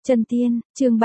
Chân tiên, chương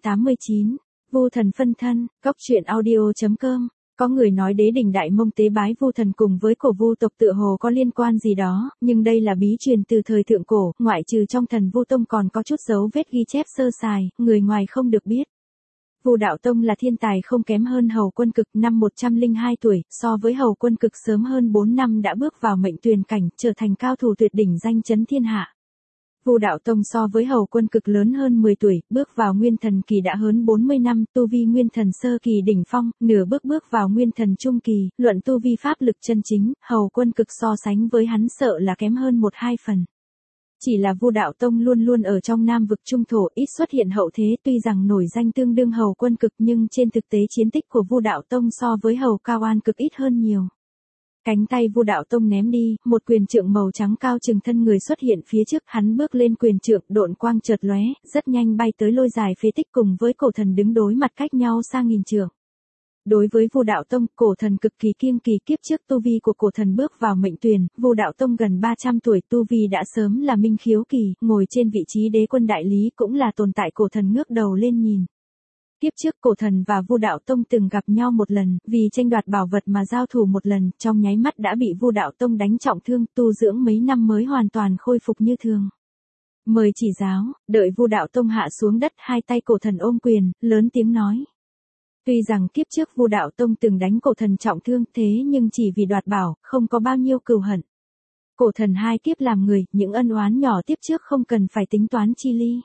389, Vu thần phân thân, góc truyện audio.com. Có người nói đế đỉnh Đại Mông tế bái Vu thần cùng với cổ Vu tộc tựa hồ có liên quan gì đó, nhưng đây là bí truyền từ thời thượng cổ, ngoại trừ trong thần Vu tông còn có chút dấu vết ghi chép sơ sài, người ngoài không được biết. Vu Đạo Tông là thiên tài không kém hơn Hầu Quân Cực, năm 102 tuổi, so với Hầu Quân Cực sớm hơn 4 năm đã bước vào mệnh tuyền cảnh, trở thành cao thủ tuyệt đỉnh danh chấn thiên hạ. Vu Đạo Tông so với Hầu Quân Cực lớn hơn 10 tuổi, bước vào nguyên thần kỳ đã hơn 40 năm, tu vi nguyên thần sơ kỳ đỉnh phong, nửa bước vào nguyên thần trung kỳ, luận tu vi pháp lực chân chính, Hầu Quân Cực so sánh với hắn sợ là kém hơn 1-2 phần. Chỉ là Vu Đạo Tông luôn luôn ở trong Nam vực trung thổ, ít xuất hiện hậu thế, tuy rằng nổi danh tương đương Hầu Quân Cực nhưng trên thực tế chiến tích của Vu Đạo Tông so với Hầu Cao An Cực ít hơn nhiều. Cánh tay Vu Đạo Tông ném đi, một quyền trượng màu trắng cao chừng thân người xuất hiện phía trước, hắn bước lên quyền trượng, độn quang chợt lóe, rất nhanh bay tới lôi dài phế tích cùng với cổ thần đứng đối mặt cách nhau xa nghìn trượng. Đối với Vu Đạo Tông, cổ thần cực kỳ kiêng kỳ, kiếp trước tu vi của cổ thần bước vào mệnh tuyền, Vu Đạo Tông gần 300 tuổi, tu vi đã sớm là minh khiếu kỳ, ngồi trên vị trí đế quân đại lý cũng là tồn tại cổ thần ngước đầu lên nhìn. Tiếp trước cổ thần và Vu Đạo Tông từng gặp nhau một lần, vì tranh đoạt bảo vật mà giao thủ một lần, trong nháy mắt đã bị Vu Đạo Tông đánh trọng thương, tu dưỡng mấy năm mới hoàn toàn khôi phục như thường. Mời chỉ giáo, đợi Vu Đạo Tông hạ xuống đất, hai tay cổ thần ôm quyền, lớn tiếng nói. Tuy rằng kiếp trước Vu Đạo Tông từng đánh cổ thần trọng thương, thế nhưng chỉ vì đoạt bảo, không có bao nhiêu cừu hận. Cổ thần hai kiếp làm người, những ân oán nhỏ tiếp trước không cần phải tính toán chi ly.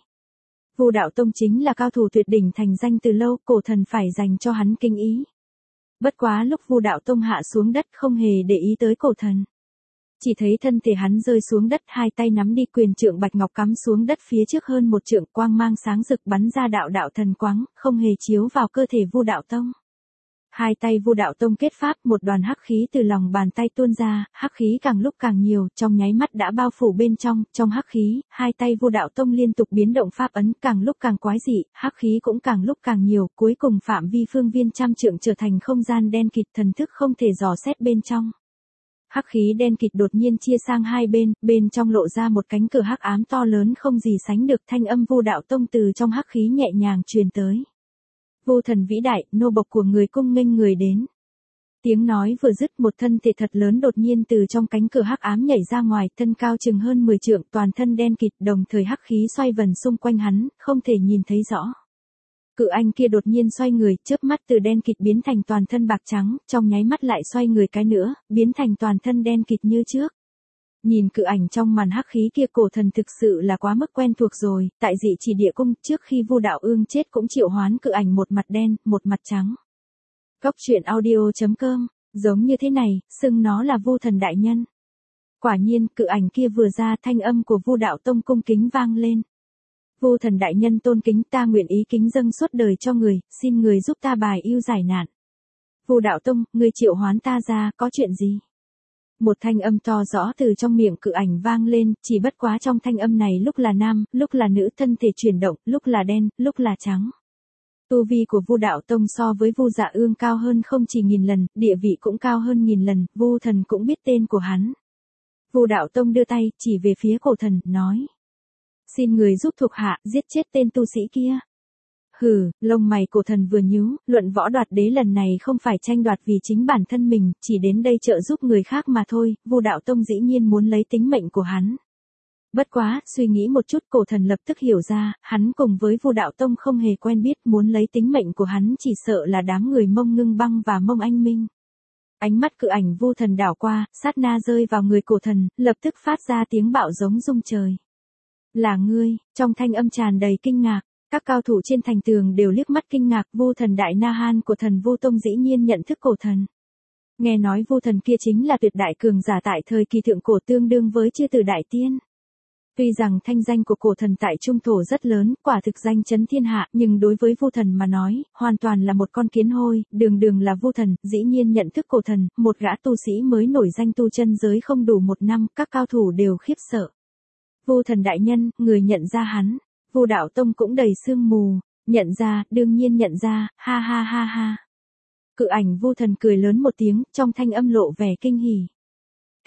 Vu Đạo Tông chính là cao thủ tuyệt đỉnh thành danh từ lâu, cổ thần phải dành cho hắn kính ý. Bất quá lúc Vu Đạo Tông hạ xuống đất không hề để ý tới cổ thần. Chỉ thấy thân thể hắn rơi xuống đất, hai tay nắm đi quyền trượng bạch ngọc cắm xuống đất phía trước hơn một trượng, quang mang sáng rực bắn ra đạo thần quáng, không hề chiếu vào cơ thể Vu Đạo Tông. Hai tay Vu Đạo Tông kết pháp, một đoàn hắc khí từ lòng bàn tay tuôn ra, hắc khí càng lúc càng nhiều, trong nháy mắt đã bao phủ bên trong hắc khí, hai tay Vu Đạo Tông liên tục biến động pháp ấn, càng lúc càng quái dị, hắc khí cũng càng lúc càng nhiều, cuối cùng phạm vi phương viên trăm trượng trở thành không gian đen kịt, thần thức không thể dò xét bên trong. Hắc khí đen kịt đột nhiên chia sang hai bên, bên trong lộ ra một cánh cửa hắc ám to lớn không gì sánh được, thanh âm Vu Đạo Tông từ trong hắc khí nhẹ nhàng truyền tới. Vu thần vĩ đại, nô bộc của người cung nghênh người đến. Tiếng nói vừa dứt, một thân thể thật lớn đột nhiên từ trong cánh cửa hắc ám nhảy ra ngoài, thân cao chừng hơn 10 trượng, toàn thân đen kịt, đồng thời hắc khí xoay vần xung quanh hắn, không thể nhìn thấy rõ. Cự anh kia đột nhiên xoay người, chớp mắt từ đen kịt biến thành toàn thân bạc trắng, trong nháy mắt lại xoay người cái nữa, biến thành toàn thân đen kịt như trước. Nhìn cự ảnh trong màn hắc khí kia, cổ thần thực sự là quá mức quen thuộc rồi, tại Dị Chỉ Địa Cung, trước khi Vu Đạo Ương chết cũng triệu hoán cự ảnh một mặt đen, một mặt trắng. Góc truyện audio.com, giống như thế này, xưng nó là Vu thần đại nhân. Quả nhiên, cự ảnh kia vừa ra, thanh âm của Vu Đạo Tông cung kính vang lên. Vu thần đại nhân tôn kính, ta nguyện ý kính dâng suốt đời cho người, xin người giúp ta bài ưu giải nạn. Vu Đạo Tông, người triệu hoán ta ra, có chuyện gì? Một thanh âm to rõ từ trong miệng cự ảnh vang lên, chỉ bất quá trong thanh âm này lúc là nam, lúc là nữ, thân thể chuyển động, lúc là đen, lúc là trắng. Tu vi của Vu Đạo Tông so với Vu Dạ Ương cao hơn không chỉ 1000 lần, địa vị cũng cao hơn 1000 lần, Vu thần cũng biết tên của hắn. Vu Đạo Tông đưa tay, chỉ về phía cổ thần, nói. Xin người giúp thuộc hạ, giết chết tên tu sĩ kia. Hừ, lông mày cổ thần vừa nhíu, luận võ đoạt đế lần này không phải tranh đoạt vì chính bản thân mình, chỉ đến đây trợ giúp người khác mà thôi, Vu Đạo Tông dĩ nhiên muốn lấy tính mệnh của hắn. Bất quá, suy nghĩ một chút, cổ thần lập tức hiểu ra, hắn cùng với Vu Đạo Tông không hề quen biết, muốn lấy tính mệnh của hắn chỉ sợ là đám người Mông Ngưng Băng và Mông Anh Minh. Ánh mắt cự ảnh Vu thần đảo qua, sát na rơi vào người cổ thần, lập tức phát ra tiếng bạo giống rung trời. Là ngươi, trong thanh âm tràn đầy kinh ngạc. Các cao thủ trên thành tường đều liếc mắt kinh ngạc, Vu thần đại Na Han của thần Vu Tông dĩ nhiên nhận thức cổ thần. Nghe nói Vu thần kia chính là tuyệt đại cường giả tại thời kỳ thượng cổ, tương đương với chư tử đại tiên. Tuy rằng thanh danh của cổ thần tại trung thổ rất lớn, quả thực danh chấn thiên hạ, nhưng đối với Vu thần mà nói, hoàn toàn là một con kiến hôi, đường là Vu thần, dĩ nhiên nhận thức cổ thần, một gã tu sĩ mới nổi danh tu chân giới không đủ 1 năm, các cao thủ đều khiếp sợ. Vu thần đại nhân, người nhận ra hắn. Vu Đạo Tông cũng đầy sương mù, nhận ra, đương nhiên nhận ra, ha ha ha ha. Cự ảnh Vu thần cười lớn một tiếng, trong thanh âm lộ vẻ kinh hỉ.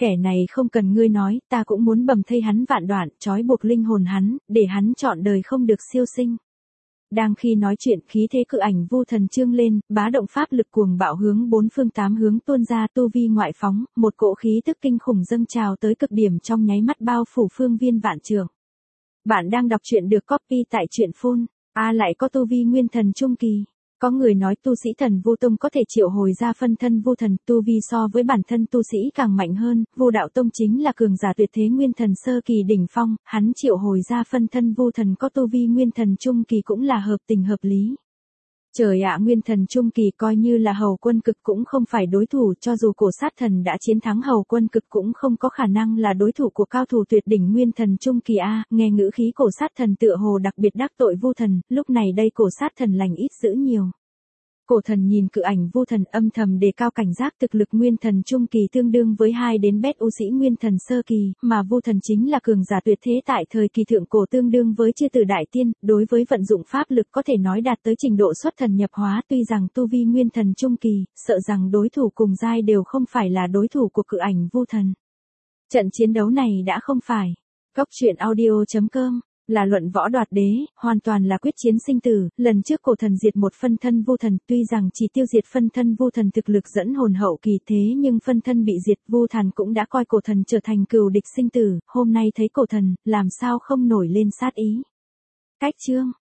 Kẻ này không cần ngươi nói, ta cũng muốn bầm thây hắn vạn đoạn, trói buộc linh hồn hắn, để hắn trọn đời không được siêu sinh. Đang khi nói chuyện, khí thế cự ảnh vu thần trương lên, bá động pháp lực cuồng bạo hướng bốn phương tám hướng tuôn ra, tu vi ngoại phóng, một cỗ khí tức kinh khủng dâng trào tới cực điểm trong nháy mắt bao phủ phương viên vạn trường. Bạn đang đọc truyện được copy tại truyện phone. Lại có tu vi nguyên thần trung kỳ. Có người nói tu sĩ thần Vu Tông có thể triệu hồi ra phân thân Vu thần, tu vi so với bản thân tu sĩ càng mạnh hơn, Vu Đạo Tông chính là cường giả tuyệt thế nguyên thần sơ kỳ đỉnh phong, hắn triệu hồi ra phân thân Vu thần có tu vi nguyên thần trung kỳ cũng là hợp tình hợp lý. Trời ạ, nguyên thần trung kỳ coi như là Hầu Quân Cực cũng không phải đối thủ, cho dù cổ sát thần đã chiến thắng Hầu Quân Cực cũng không có khả năng là đối thủ của cao thủ tuyệt đỉnh nguyên thần trung kỳ a. Nghe ngữ khí cổ sát thần tựa hồ đặc biệt đắc tội Vu thần, lúc này đây cổ sát thần lành ít dữ nhiều. Cổ thần nhìn cự ảnh Vu thần âm thầm đề cao cảnh giác, thực lực nguyên thần trung kỳ tương đương với 2 đến bét u sĩ nguyên thần sơ kỳ, mà Vu thần chính là cường giả tuyệt thế tại thời kỳ thượng cổ tương đương với chư tử đại tiên, đối với vận dụng pháp lực có thể nói đạt tới trình độ xuất thần nhập hóa, tuy rằng tu vi nguyên thần trung kỳ, sợ rằng đối thủ cùng giai đều không phải là đối thủ của cự ảnh Vu thần. Trận chiến đấu này đã không phải Góc truyện audio.com là luận võ đoạt đế, hoàn toàn là quyết chiến sinh tử. Lần trước cổ thần diệt một phân thân Vu thần, tuy rằng chỉ tiêu diệt phân thân Vu thần thực lực dẫn hồn hậu kỳ, thế nhưng phân thân bị diệt, Vu thần cũng đã coi cổ thần trở thành cừu địch sinh tử, hôm nay thấy cổ thần, làm sao không nổi lên sát ý. Cách chương